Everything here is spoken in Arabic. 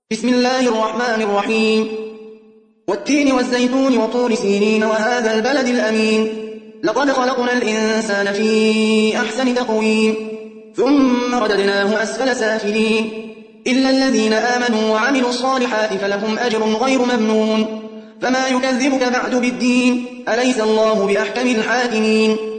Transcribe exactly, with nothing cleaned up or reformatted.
بسم الله الرحمن الرحيم والتين والزيتون وطور سينين وهذا البلد الأمين لقد خلقنا الإنسان في أحسن تقويم ثم رددناه أسفل سافلين إلا الذين آمنوا وعملوا الصالحات فلهم أجر غير ممنون فما يكذبك بعد بالدين أليس الله بأحكم الحاكمين